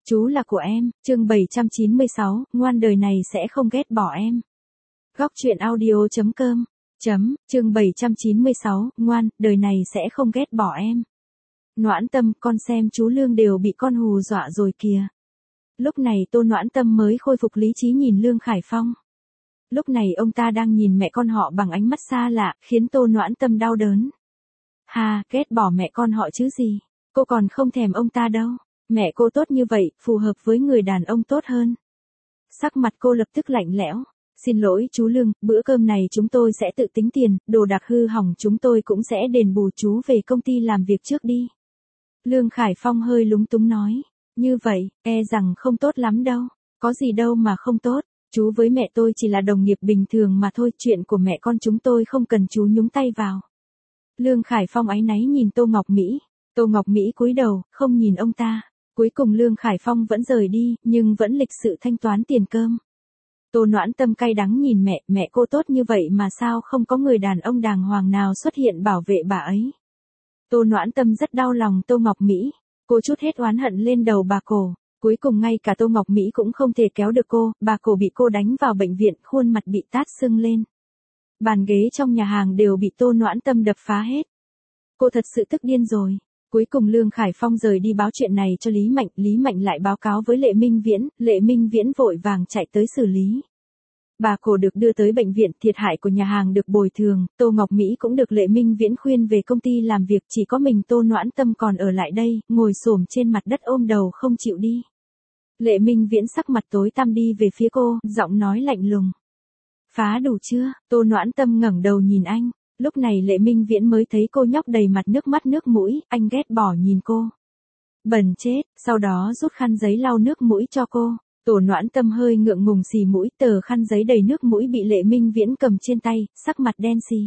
Chú là của em, chương 796, ngoan đời này sẽ không ghét bỏ em. Góc truyện audio.com chương 796, ngoan, đời này sẽ không ghét bỏ em. Noãn Tâm, con xem chú Lương đều bị con hù dọa rồi kìa. Lúc này Tô Noãn Tâm mới khôi phục lý trí nhìn Lương Khải Phong. Lúc này ông ta đang nhìn mẹ con họ bằng ánh mắt xa lạ, khiến Tô Noãn Tâm đau đớn. Hà, ghét bỏ mẹ con họ chứ gì, cô còn không thèm ông ta đâu. Mẹ cô tốt như vậy, phù hợp với người đàn ông tốt hơn. Sắc mặt cô lập tức lạnh lẽo. Xin lỗi chú Lương, bữa cơm này chúng tôi sẽ tự tính tiền, đồ đạc hư hỏng chúng tôi cũng sẽ đền bù, chú về công ty làm việc trước đi. Lương Khải Phong hơi lúng túng nói. Như vậy, e rằng không tốt lắm đâu. Có gì đâu mà không tốt, chú với mẹ tôi chỉ là đồng nghiệp bình thường mà thôi, chuyện của mẹ con chúng tôi không cần chú nhúng tay vào. Lương Khải Phong áy náy nhìn Tô Ngọc Mỹ. Tô Ngọc Mỹ cúi đầu, không nhìn ông ta. Cuối cùng Lương Khải Phong vẫn rời đi, nhưng vẫn lịch sự thanh toán tiền cơm. Tô Noãn Tâm cay đắng nhìn mẹ cô tốt như vậy mà sao không có người đàn ông đàng hoàng nào xuất hiện bảo vệ bà ấy. Tô Noãn Tâm rất đau lòng Tô Ngọc Mỹ, cô trút hết oán hận lên đầu bà cổ. Cuối cùng ngay cả Tô Ngọc Mỹ cũng không thể kéo được cô, bà cổ bị cô đánh vào bệnh viện, khuôn mặt bị tát sưng lên. Bàn ghế trong nhà hàng đều bị Tô Noãn Tâm đập phá hết. Cô thật sự tức điên rồi. Cuối cùng Lương Khải Phong rời đi báo chuyện này cho Lý Mạnh lại báo cáo với Lệ Minh Viễn vội vàng chạy tới xử lý. Bà cổ được đưa tới bệnh viện, thiệt hại của nhà hàng được bồi thường, Tô Ngọc Mỹ cũng được Lệ Minh Viễn khuyên về công ty làm việc, chỉ có mình Tô Noãn Tâm còn ở lại đây, ngồi xổm trên mặt đất ôm đầu không chịu đi. Lệ Minh Viễn sắc mặt tối tăm đi về phía cô, giọng nói lạnh lùng. Phá đủ chưa? Tô Noãn Tâm ngẩng đầu nhìn anh. Lúc này Lệ Minh Viễn mới thấy cô nhóc đầy mặt nước mắt nước mũi, anh ghét bỏ nhìn cô. Bẩn chết, sau đó rút khăn giấy lau nước mũi cho cô. Tô Noãn Tâm hơi ngượng ngùng xì mũi, tờ khăn giấy đầy nước mũi bị Lệ Minh Viễn cầm trên tay, sắc mặt đen xì.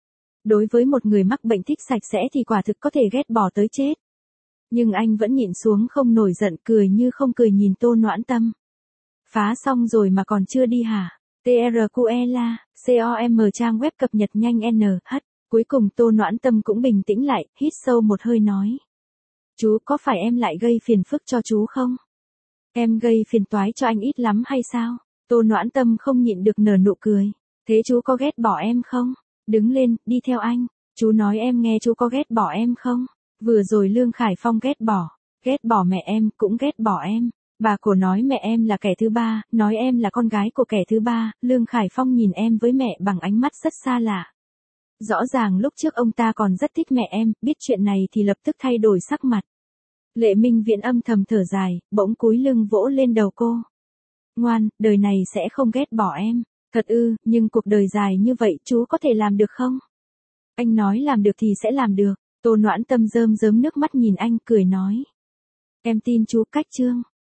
Đối với một người mắc bệnh thích sạch sẽ thì quả thực có thể ghét bỏ tới chết. Nhưng anh vẫn nhịn xuống không nổi giận, cười như không cười nhìn Tô Noãn Tâm. Phá xong rồi mà còn chưa đi hả? TRQELA, COM trang web cập nhật nhanh NH. Cuối cùng Tô Noãn Tâm cũng bình tĩnh lại, hít sâu một hơi nói. Chú, có phải em lại gây phiền phức cho chú không? Em gây phiền toái cho anh ít lắm hay sao? Tô Noãn Tâm không nhịn được nở nụ cười. Thế chú có ghét bỏ em không? Đứng lên, đi theo anh. Chú nói em nghe, chú có ghét bỏ em không? Vừa rồi Lương Khải Phong ghét bỏ mẹ em, cũng ghét bỏ em. Bà cổ nói mẹ em là kẻ thứ ba, nói em là con gái của kẻ thứ ba, Lương Khải Phong nhìn em với mẹ bằng ánh mắt rất xa lạ. Rõ ràng lúc trước ông ta còn rất thích mẹ em, biết chuyện này thì lập tức thay đổi sắc mặt. Lệ Minh Viễn âm thầm thở dài, bỗng cúi lưng vỗ lên đầu cô. Ngoan, đời này sẽ không ghét bỏ em. Thật ư, nhưng cuộc đời dài như vậy chú có thể làm được không? Anh nói làm được thì sẽ làm được. Tô Noãn Tâm rơm rớm nước mắt nhìn anh, cười nói. Em tin chú. Cách chương